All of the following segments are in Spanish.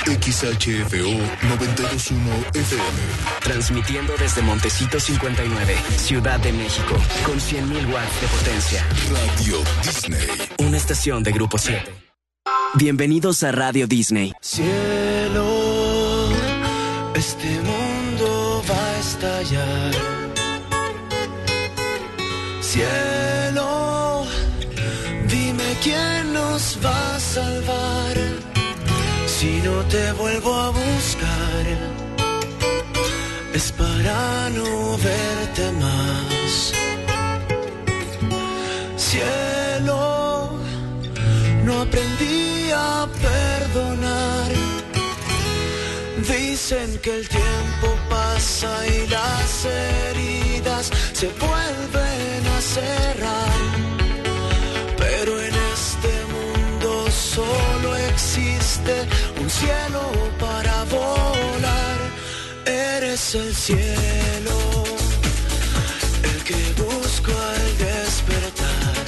XHFO 92.1 FM. Transmitiendo desde Montecito 59, Ciudad de México, con 100.000 watts de potencia. Radio Disney. Una estación de Grupo 7. Bienvenidos a Radio Disney. Cielo, este mundo va a estallar. Cielo, dime quién nos va a salvar. Si no te vuelvo a buscar, es para no verte más. Cielo, no aprendí a perdonar. Dicen que el tiempo pasa y las heridas se vuelven a cerrar. Pero en este mundo solo existe un cielo para volar. Eres el cielo, el que busco al despertar.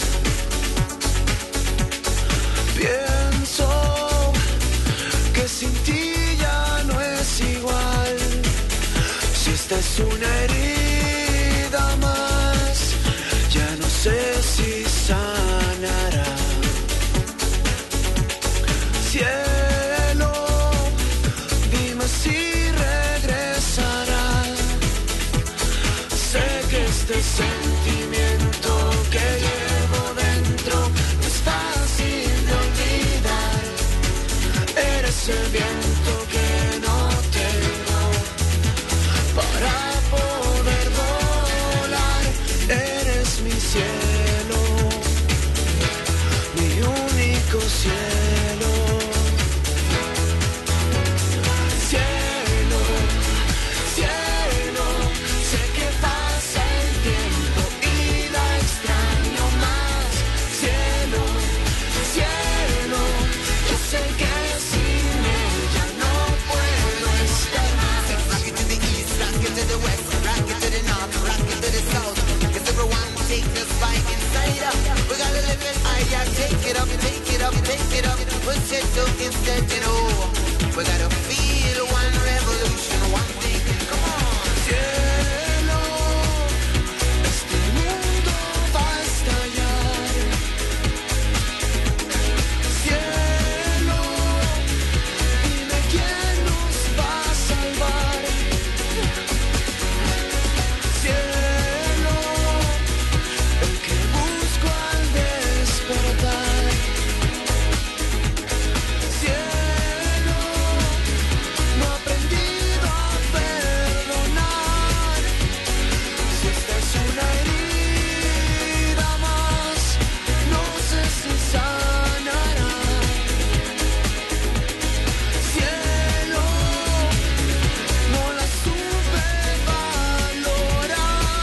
Pienso que sin ti ya no es igual. Si esta es una herida más, ya no sé si sanará. Cielo, dime si regresará. Sé que este sentimiento que llevo dentro no es fácil de olvidar. Eres el viento que no tengo para poder volar. Eres mi cielo, mi único cielo. Cielo, cielo, sé que pasa el tiempo y la extraño más. Cielo, cielo, yo sé que sin ella no puedo estar más. Rock it to the east, rock it to the west, rock it to the north, rock it to the south. 'Cause everyone will take this fight inside up. We gotta live it higher, take it up, take it up, take it up. Push it to instead, you know. We gotta feel one revolution, one thing. Come on. Cielo, este mundo va a estallar. Cielo, dime quién nos va a salvar. Cielo, el que busco al despertar. Cielo, no he aprendido a perdonar. Si esta es una herida más, no sé si sanará. Cielo, no la supe valorar.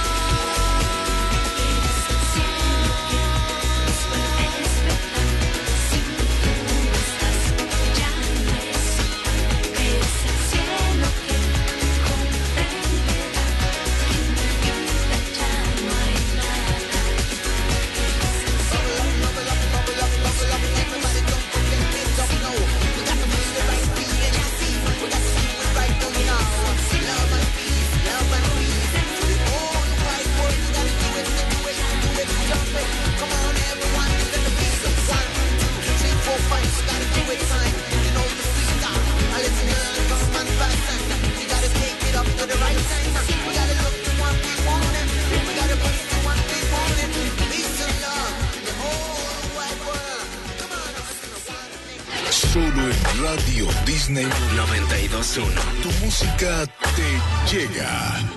Solo en Radio Disney 92.1. tu música te llega.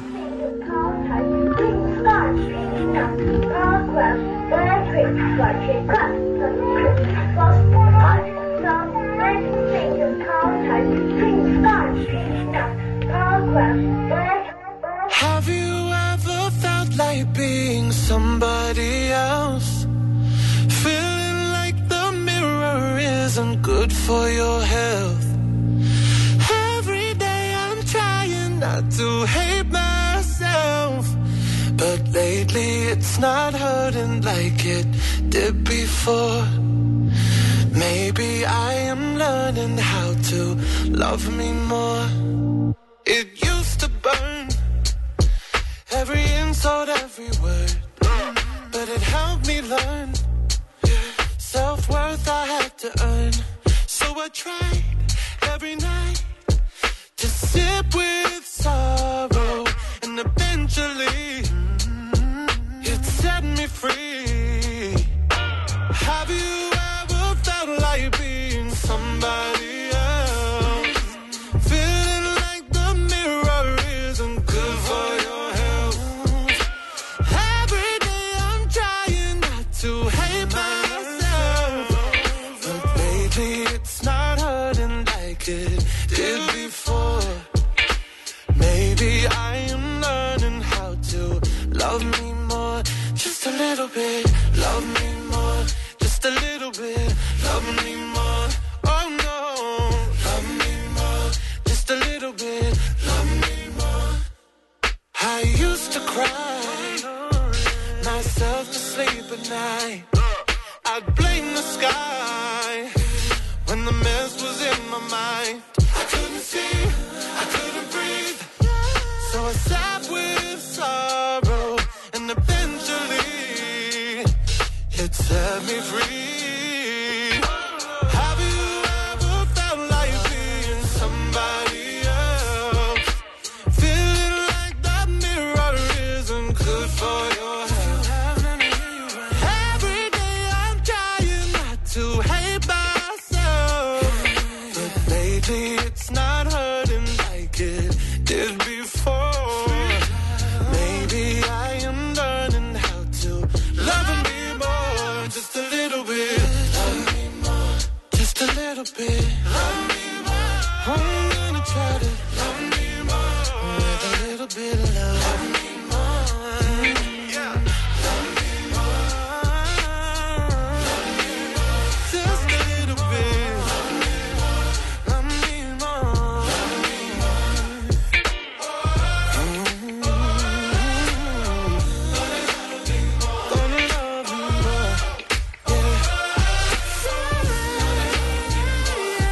Have you ever felt like being somebody else? Feeling like the mirror isn't good for your health. Every day I'm trying not to hate myself, but lately it's not hurting like it did before. Maybe I am learning how to love me more. It used to burn, every insult, every word, but it helped me learn self-worth I had to earn. So I tried every night to sip with sorrow, and eventually it set me free. Have you ever felt like being somebody else? Feeling like the mirror isn't good for your health. Every day I'm trying not to hate myself, but lately it's not hurting like it did before. Maybe I am learning how to love me more, just a little bit. Love me more, just a little bit. Love me more, oh no. Love me more, just a little bit. Love me more. I used to cry myself to sleep at night. I'd blame the sky when the mess was in my mind. I couldn't see, I couldn't breathe, so I sat with sorrow, and eventually it set me free. Have you ever felt like being somebody else? Feeling like that mirror isn't good for your health. Every day I'm trying not to hate myself, but lately it's not hurting like it did before. Maybe I am learning how to love me more, just a little bit. Love me more, just a little bit. Love me more. I'm gonna try to love me more with a little bit of love. Love me more, yeah. Love me more, love me more, just a little bit. Love me more, love me more, love me more. Gonna love me more, yeah.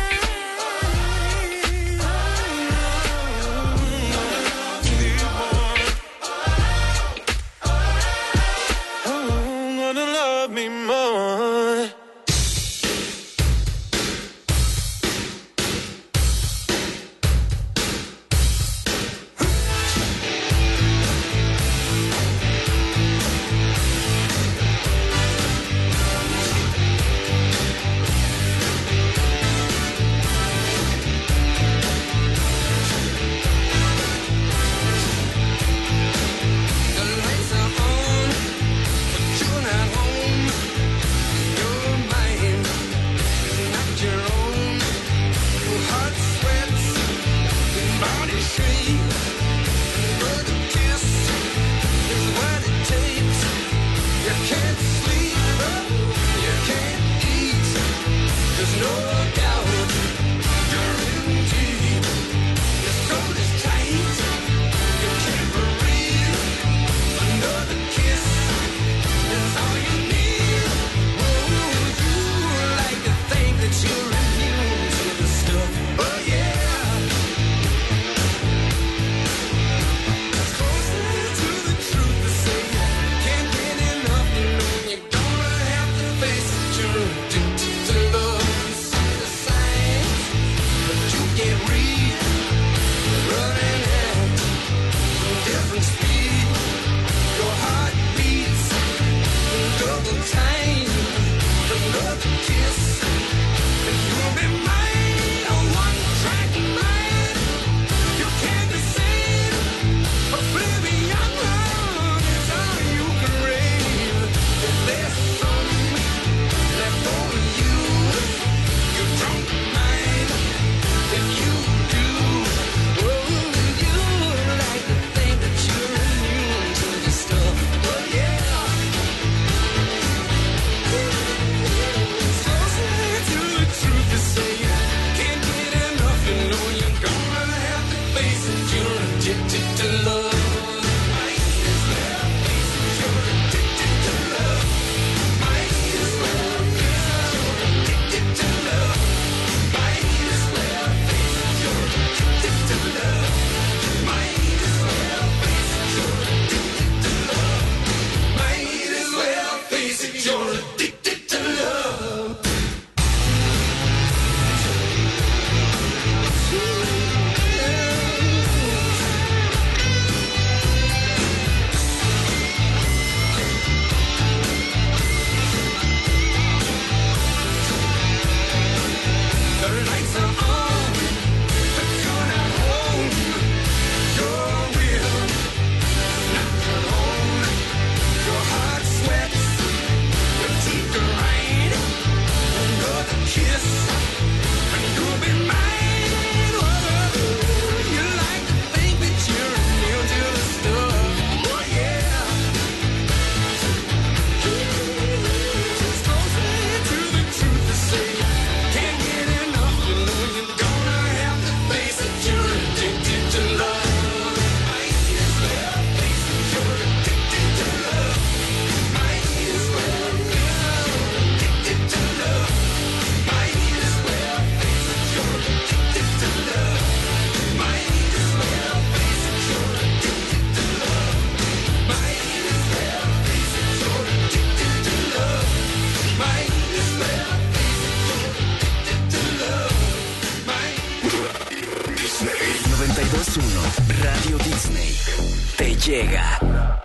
92.1 Radio Disney te llega.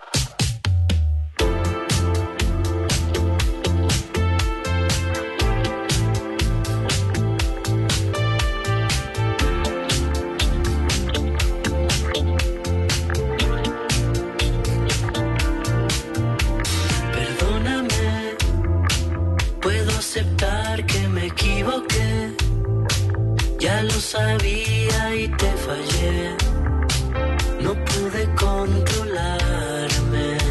Sabía y te fallé, no pude controlarme.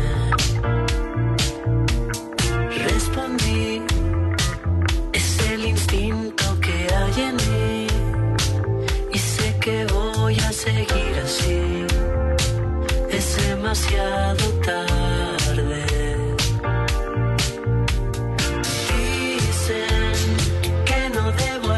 Respondí, es el instinto que hay en mí, y sé que voy a seguir así. Es demasiado tarde. Dicen que no debo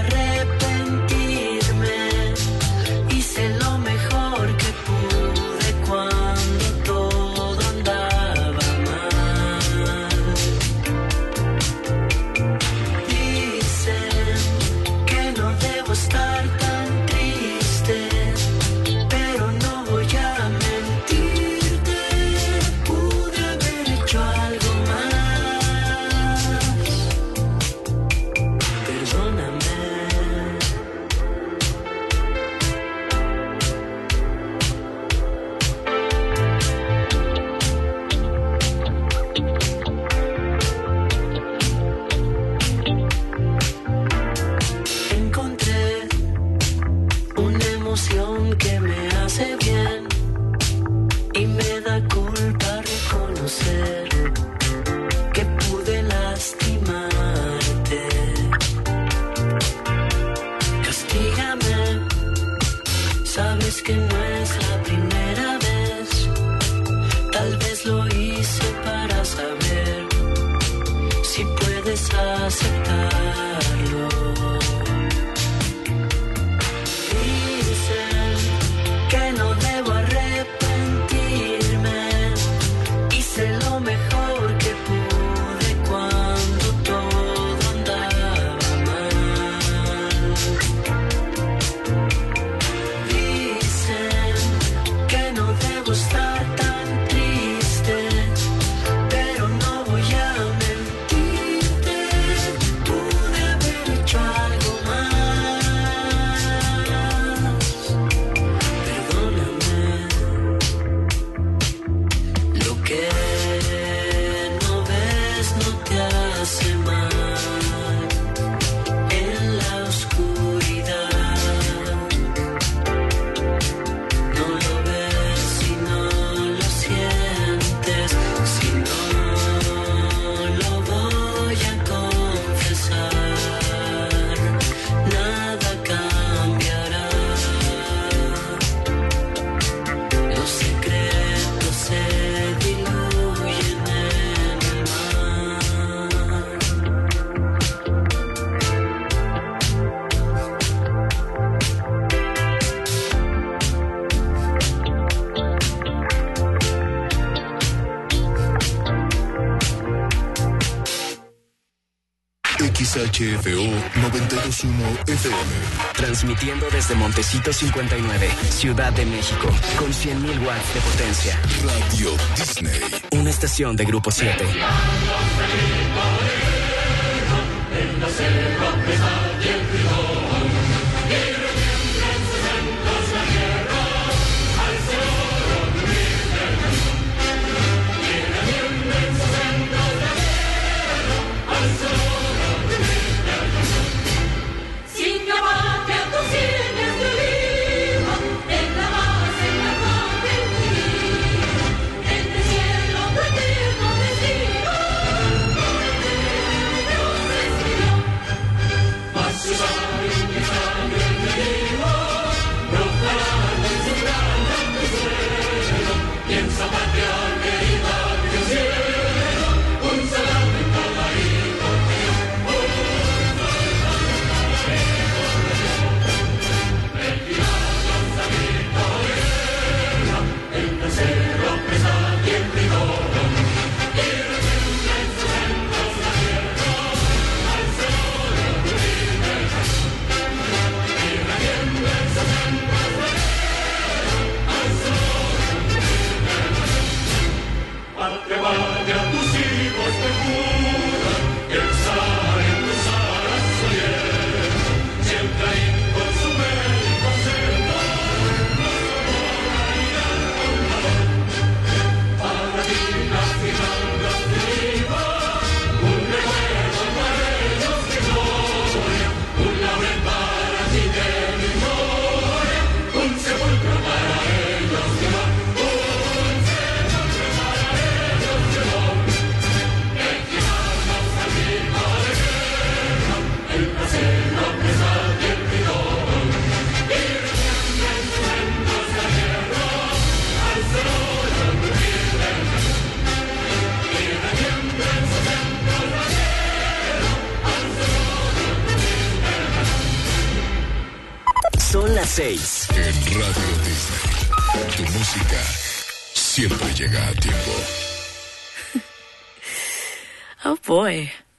aceptarlo. Dicen que no debo arrepentirme, hice lo mejor que pude cuando todo andaba mal. Dicen que no debo estar tan triste, pero no voy a XHFO 92.1 FM. Transmitiendo desde Montecito 59, Ciudad de México, con 100.000 watts de potencia. Radio Disney. Una estación de Grupo 7. Bye. 6. En Radio Disney, tu música siempre llega a tiempo. Oh boy.